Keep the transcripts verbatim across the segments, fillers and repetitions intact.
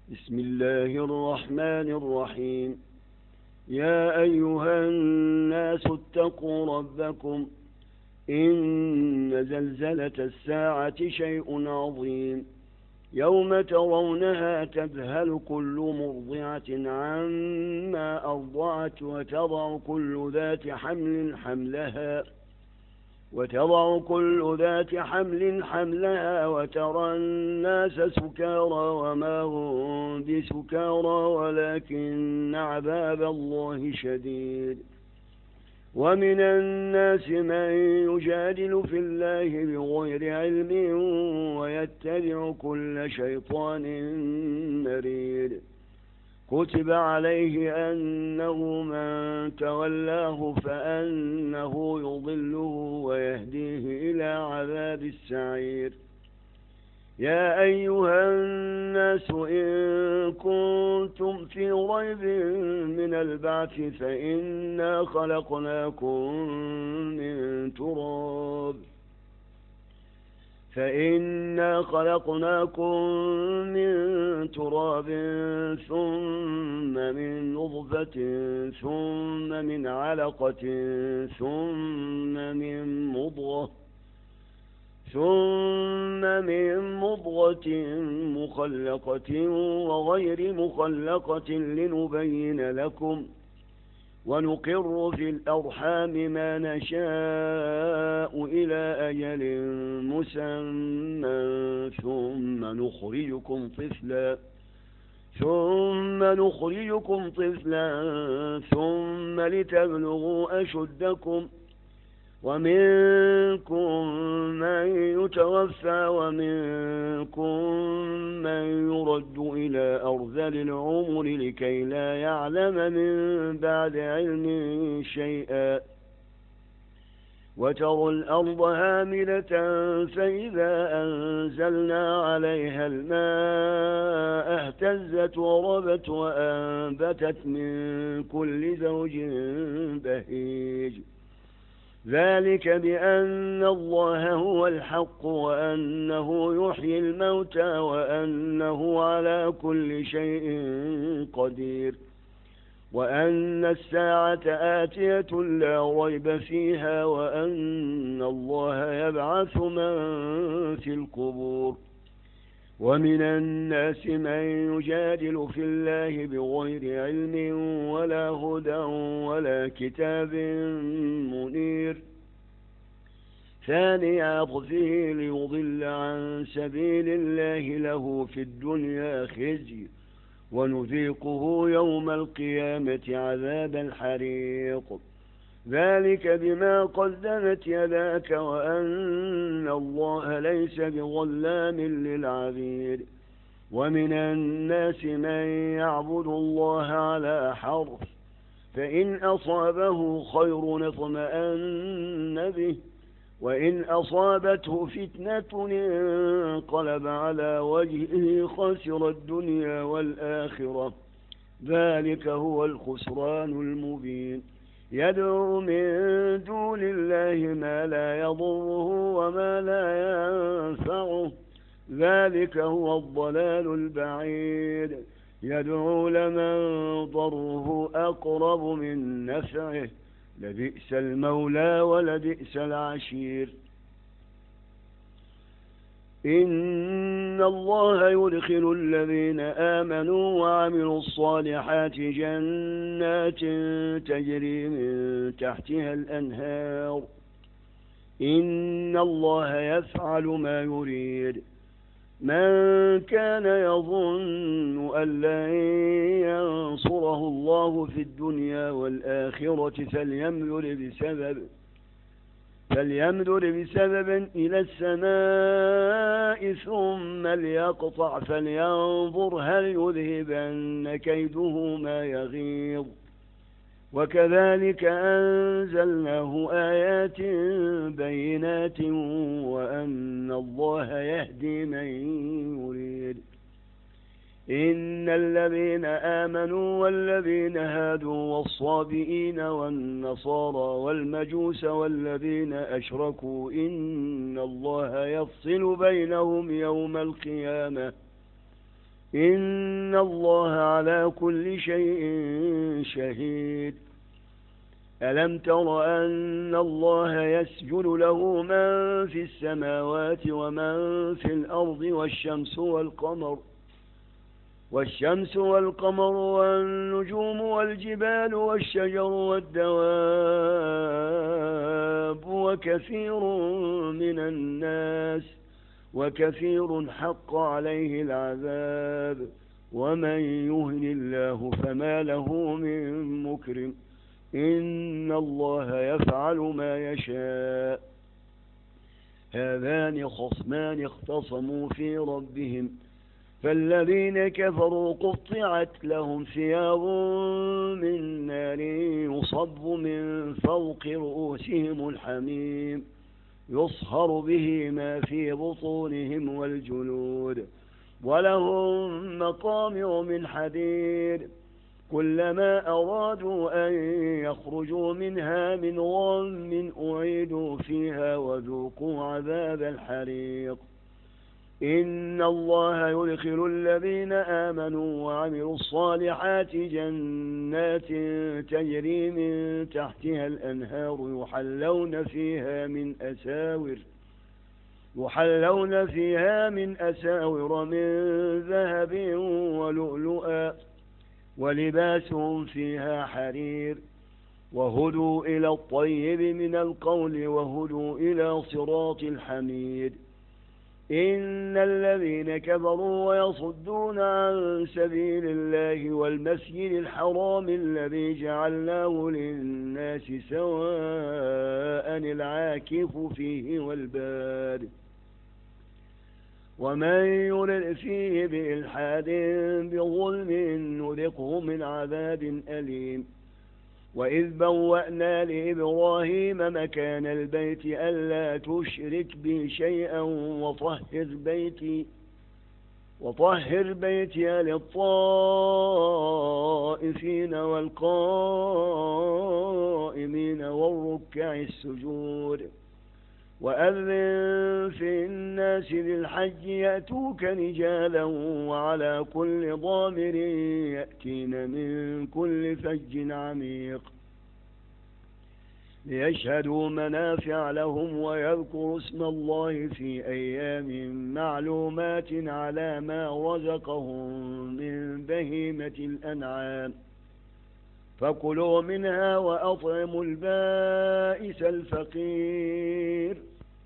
بسم الله الرحمن الرحيم. يا أيها الناس اتقوا ربكم إن زلزلة الساعة شيء عظيم يوم ترونها تذهل كل مرضعة عما أرضعت وتضع كل ذات حمل حملها وتضع كل ذات حمل حملها وترى الناس سكارى وما هم بسكارى ولكن عذاب الله شديد. ومن الناس من يجادل في الله بغير علم ويتبع كل شيطان مريد. كتب عليه أنه من تولاه فأنه يضله ويهديه إلى عذاب السعير. يا أيها الناس إن كنتم في ريب من البعث فإنا خلقناكم من تراب فإنا خلقناكم من تراب ثم من نطفة ثم من علقة ثم من مضغة ثم من مضغة مخلقة وغير مخلقة لنبين لكم ونقر في الأرحام ما نشاء إلى أجل مسمى ثم نخرجكم طفلا ثم نخرجكم طفلا ثم لتبلغوا أشدكم ومنكم من يتوفى ومنكم من يرد إلى أرذل العمر لكي لا يعلم من بعد علم شيئا. وترى الأرض هاملة فإذا أنزلنا عليها الماء اهتزت وربت وأنبتت من كل زوج بهيج. ذلك بأن الله هو الحق وأنه يحيي الموتى وأنه على كل شيء قدير وأن الساعة آتية لا ريب فيها وأن الله يبعث من في القبور. ومن الناس من يجادل في الله بغير علم ولا هدى ولا كتاب منير. ثاني عطفه ليضل عن سبيل الله له في الدنيا خزي ونذيقه يوم القيامة عذاب الحريق. ذلك بما قدمت يداك وأن الله ليس بظلام للعبيد. ومن الناس من يعبد الله على حرف فإن أصابه خير اطمأن به وإن أصابته فتنة انقلب على وجهه خسر الدنيا والآخرة. ذلك هو الخسران المبين. يدعو من دون الله ما لا يضره وما لا ينفعه. ذلك هو الضلال البعيد. يدعو لمن ضره أقرب من نفعه لبئس المولى ولبئس العشير. إن الله يدخل الذين آمنوا وعملوا الصالحات جنات تجري من تحتها الأنهار. إن الله يفعل ما يريد. من كان يظن أن لن ينصره الله في الدنيا والآخرة فليمدد بسبب فليمدد بسبب إلى السماء ثم ليقطع فلينظر هل يذهبن كيده ما يغيظ. وكذلك أنزلناه آيات بينات وأن الله يهدي من يريد. إن الذين آمنوا والذين هادوا والصابئين والنصارى والمجوس والذين أشركوا إن الله يفصل بينهم يوم القيامة إن الله على كل شيء شهيد. ألم تر أن الله يسجد له من في السماوات ومن في الأرض والشمس والقمر والشمس والقمر والنجوم والجبال والشجر والدواب وكثير من الناس وكثير حق عليه العذاب ومن يهن الله فما له من مكرم إن الله يفعل ما يشاء. هذان خصمان اختصموا في ربهم فالذين كفروا قطعت لهم ثياب من نار يصب من فوق رؤوسهم الحميم يصهر به ما في بطونهم والجلود ولهم مقامع من حديد كلما أرادوا أن يخرجوا منها من غم أعيدوا فيها وذوقوا عذاب الحريق. إن الله يدخل الذين آمنوا وعملوا الصالحات جنات تجري من تحتها الأنهار يحلون فيها من أساور يحلون فيها من أساور من ذهب ولؤلؤا ولباسهم فيها حرير وهدوا إلى الطيب من القول وهدوا إلى صراط الحميد. إن الذين كفروا ويصدون عن سبيل الله والمسجد الحرام الذي جعلناه للناس سواء العاكف فيه والباد ومن يرد فيه بإلحاد بظلم نذقه من عذاب أليم. وإذ بوأنا لإبراهيم مكان البيت ألا تشرك بي شيئا وطهر بيتي وطهر بيتي للطائفين والقائمين والركع السجود وأذن في الناس بالحج يأتوك رجالا وعلى كل ضامر يأتين من كل فج عميق ليشهدوا منافع لهم ويذكروا اسم الله في أيام معلومات على ما رزقهم من بهيمة الأنعام فكلوا منها وأطعموا البائس الفقير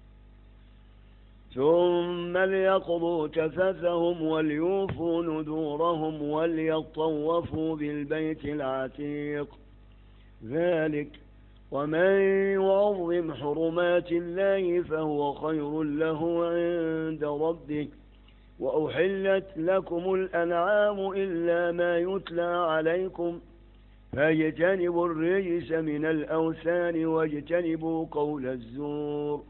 ثم ليقضوا تفثهم وليوفوا نذورهم وليطوفوا بالبيت العتيق. ذلك ومن يعظم حرمات الله فهو خير له عند ربه. وأحلت لكم الأنعام إلا ما يتلى عليكم فاجتنبوا الرجس من الأوثان واجتنبوا قول الزور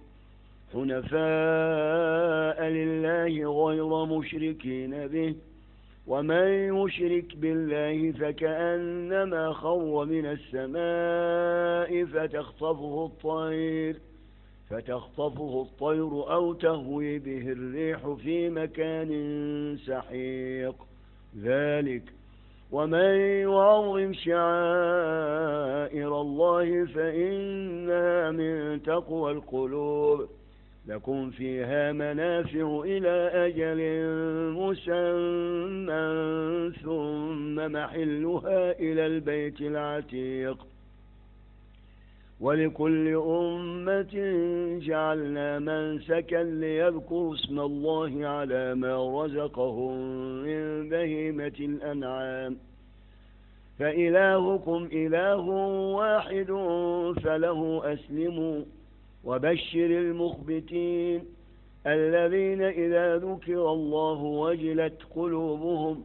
حنفاء لله غير مشركين به ومن يشرك بالله فكأنما خر من السماء فتخطفه الطير فتخطفه الطير أو تهوي به الريح في مكان سحيق. ذلك ومن يعظم شعائر الله فإنها من تقوى القلوب. لكم فيها منافع إلى أجل مسمى ثم محلها إلى البيت العتيق. ولكل أمة جعلنا منسكا ليذكروا اسم الله على ما رزقهم من بهيمة الأنعام فإلهكم إله واحد فله أسلموا. وبشر المخبتين الذين إذا ذكر الله وجلت قلوبهم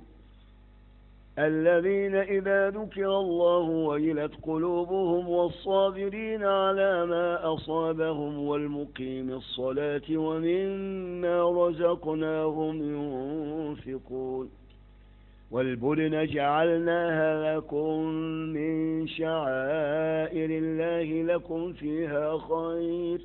الذين إذا ذكر الله وجلت قلوبهم والصابرين على ما أصابهم والمقيم الصلاة ومما رزقناهم ينفقون. والبدن جعلناها لكم من شعائر الله لكم فيها خير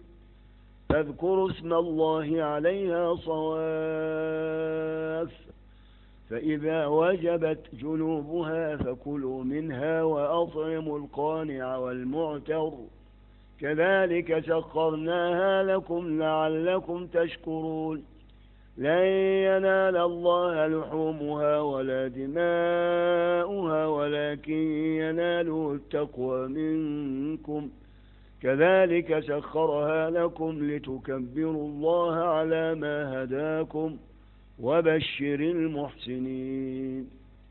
فاذكروا اسم الله عليها صواف فإذا وجبت جنوبها فكلوا منها وأطعموا القانع والمعتر كذلك سخرناها لكم لعلكم تشكرون لن ينال الله لحومها ولا دماؤها ولكن يناله التقوى منكم كذلك سخرها لكم لتكبروا الله على ما هداكم وبشر المحسنين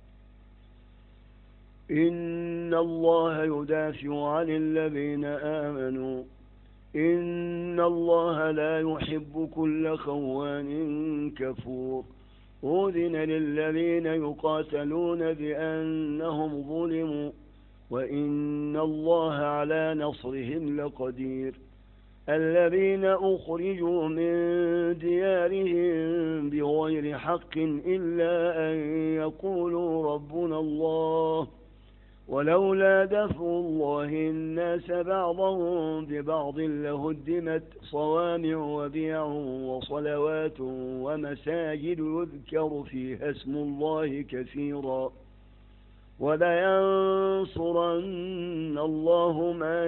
إن الله يدافع عن الذين آمنوا إن الله لا يحب كل خوان كفور أذن للذين يقاتلون بأنهم ظلموا وإن الله على نصرهم لقدير الذين أخرجوا من ديارهم بغير حق إلا أن يقولوا ربنا الله ولولا دفع الله الناس بعضهم ببعض لهدمت صوامع وبيع وصلوات ومساجد يذكر فيها اسم الله كثيرا ولينصرن الله من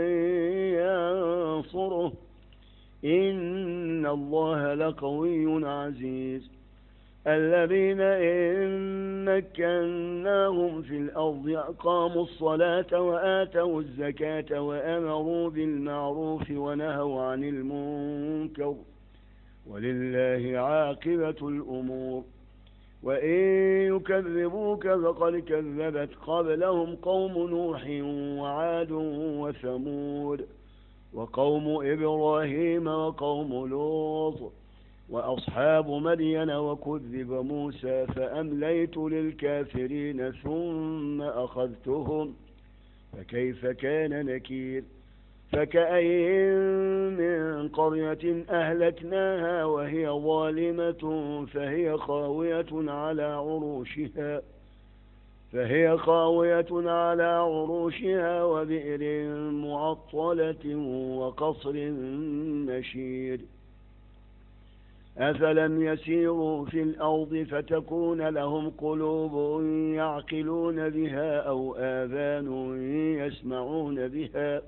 ينصره إن الله لقوي عزيز الذين إن مكناهم في الأرض أقاموا الصلاة وآتوا الزكاة وأمروا بالمعروف ونهوا عن المنكر ولله عاقبة الأمور وإن يكذبوك فقد كذبت قبلهم قوم نوح وعاد وثمود وقوم إبراهيم وقوم لوط وأصحاب مدين وكذب موسى فأمليت للكافرين ثم أخذتهم فكيف كان نكير فكأين من قرية أهلكناها وهي ظالمة فهي خاوية على عروشها فهي خاوية على عروشها وبئر معطلة وقصر مشيد أفلم يسيروا في الأرض فتكون لهم قلوب يعقلون بها أو آذان يسمعون بها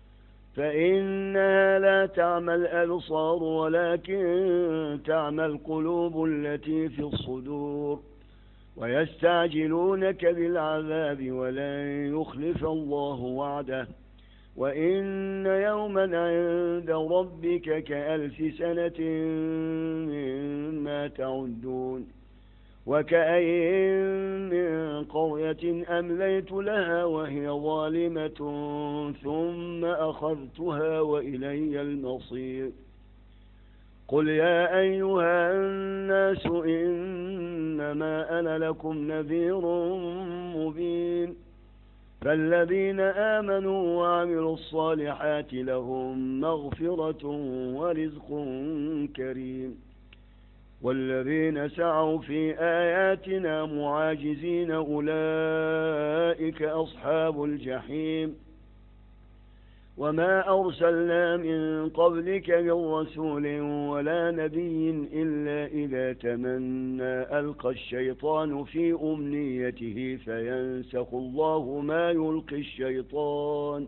فإنها لا تعمى الأبصار ولكن تعمى القلوب التي في الصدور ويستعجلونك بالعذاب ولن يخلف الله وعده وإن يوما عند ربك كألف سنة مما تعدون وكأين من قرية أمليت لها وهي ظالمة ثم أخذتها وإلي المصير قل يا أيها الناس إنما أنا لكم نذير مبين فالذين آمنوا وعملوا الصالحات لهم مغفرة ورزق كريم والذين سعوا في آياتنا معاجزين أولئك أصحاب الجحيم وما أرسلنا من قبلك من رسول ولا نبي إلا إذا تمنى ألقى الشيطان في أمنيته فينسخ الله ما يلقي الشيطان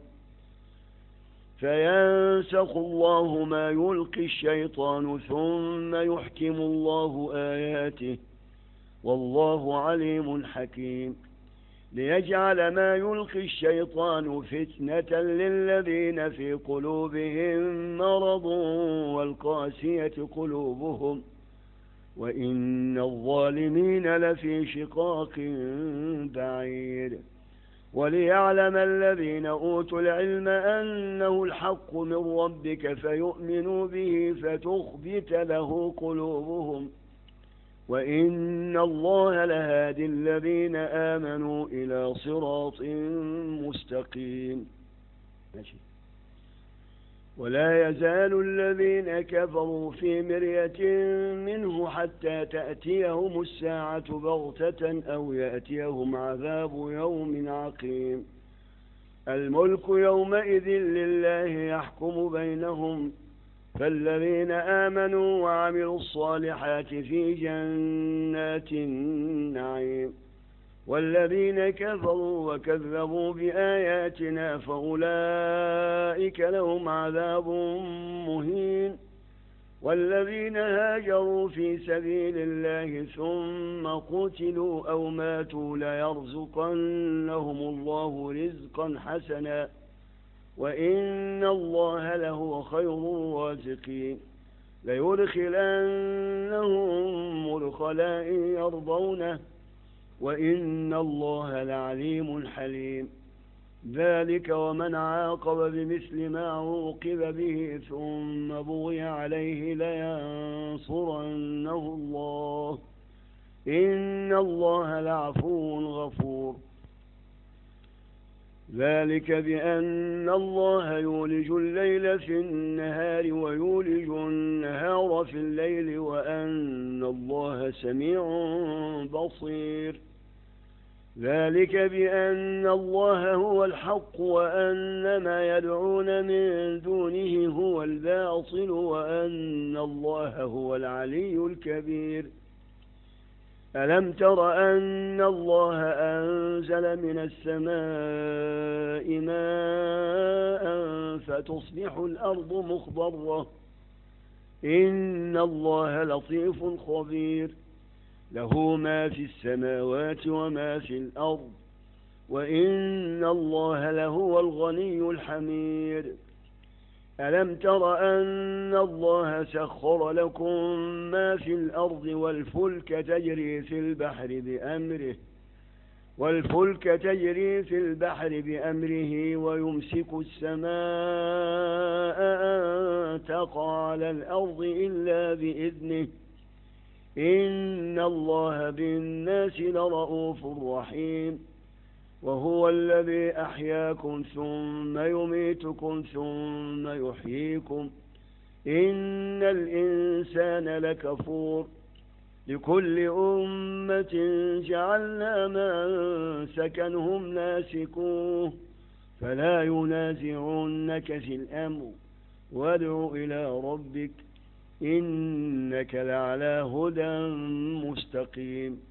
فينسخ الله ما يلقي الشيطان ثم يحكم الله آياته والله عليم حكيم ليجعل ما يلقي الشيطان فتنة للذين في قلوبهم مرض والقاسية قلوبهم وإن الظالمين لفي شقاق بعيد وليعلم الذين أوتوا العلم أنه الحق من ربك فيؤمنوا به فتخبت له قلوبهم وإن الله لهادي الذين آمنوا إلى صراط مستقيم ولا يزال الذين كفروا في مرية منه حتى تأتيهم الساعة بغتة أو يأتيهم عذاب يوم عقيم الملك يومئذ لله يحكم بينهم فالذين آمنوا وعملوا الصالحات في جنات النعيم، والذين كفروا وكذبوا بآياتنا فأولئك لهم عذاب مهين. والذين هاجروا في سبيل الله ثم قتلوا أو ماتوا ليرزقنهم الله رزقا حسنا وإن الله لهو خير الرازقين. ليدخلنهم مدخلا يرضونه وإن الله لعليم حليم. ذلك ومن عاقب بمثل ما عوقب به ثم بغي عليه لينصرنه الله إن الله لعفو غفور. ذلك بأن الله يولج الليل في النهار ويولج النهار في الليل وأن الله سميع بصير. ذلك بأن الله هو الحق وأن ما يدعون من دونه هو الباطل وأن الله هو العلي الكبير. ألم تر أن الله أنزل من السماء ماء فتصبح الأرض مخضرة إن الله لطيف خبير. له ما في السماوات وما في الأرض وإن الله لهو الغني الحميد. ألم تر أن الله سخر لكم ما في الأرض والفلك تجري في البحر بأمره والفلك تجري في البحر بأمره ويمسك السماء أن تقع على الأرض إلا بإذنه إن الله بالناس لرؤوف رحيم. وهو الذي أحياكم ثم يميتكم ثم يحييكم إن الإنسان لكفور. لكل أمة جعلنا منسكا هم ناسكوه فلا ينازعنك في الأمر وادع إلى ربك إنك لعلى هدى مستقيم.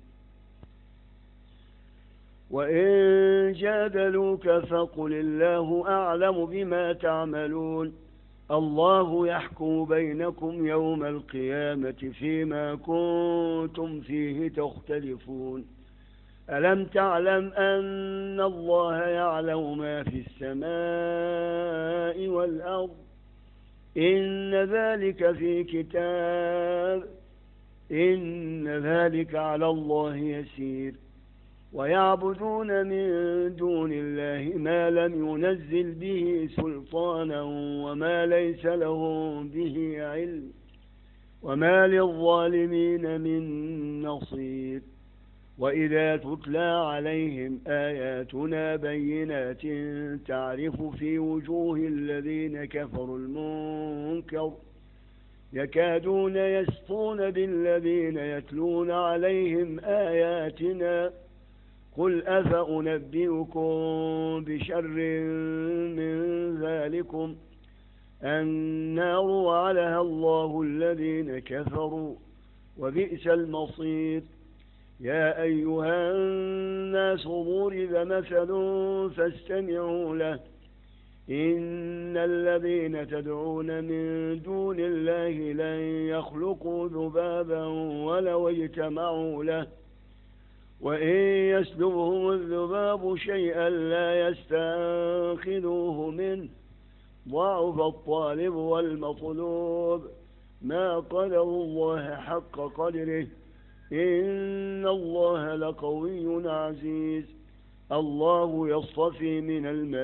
وإن جادلوك فقل الله أعلم بما تعملون الله يحكم بينكم يوم القيامة فيما كنتم فيه تختلفون. ألم تعلم أن الله يعلم ما في السماء والأرض إن ذلك في كتاب إن ذلك على الله يسير. ويعبدون من دون الله ما لم ينزل به سلطانا وما ليس لهم به علم وما للظالمين من نصير. وإذا تتلى عليهم آياتنا بينات تعرف في وجوه الذين كفروا المنكر يكادون يسطون بالذين يتلون عليهم آياتنا قل أفأنبئكم بشر من ذلكم النار وعدها الله الذين كفروا وبئس المصير. يا أيها الناس ضرب مثل فاستمعوا له إن الذين تدعون من دون الله لن يخلقوا ذبابا ولو اجتمعوا له وإن يسلبهم الذباب شيئا لا يستنقذوه منه ضعف الطالب والمطلوب ما قدر الله حق قدره إن الله لقوي عزيز. الله يصطفي من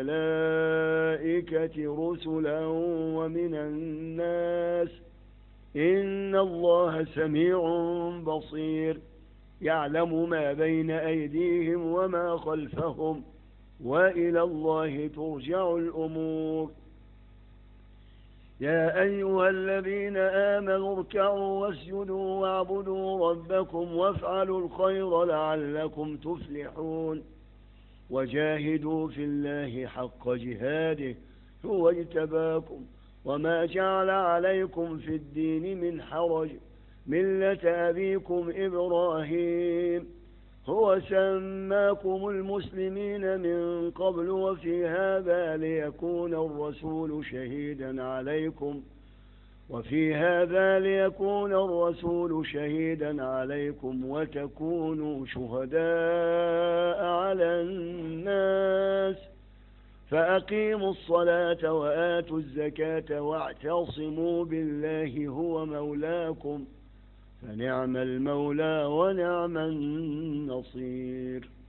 الملائكة رسلا ومن الناس إن الله سميع بصير. يعلم ما بين أيديهم وما خلفهم وإلى الله ترجع الأمور. يا أيها الذين آمنوا اركعوا واسجدوا واعبدوا ربكم وافعلوا الخير لعلكم تفلحون. وجاهدوا في الله حق جهاده هو اجتباكم وما جعل عليكم في الدين من حرج ملة أبيكم إبراهيم هو سماكم المسلمين من قبل وفي هذا ليكون الرسول شهيدا عليكم وفي هذا ليكون الرسول شهيدا عليكم وتكونوا شهداء على الناس فأقيموا الصلاة وآتوا الزكاة واعتصموا بالله هو مولاكم فنعم المولى ونعم النصير.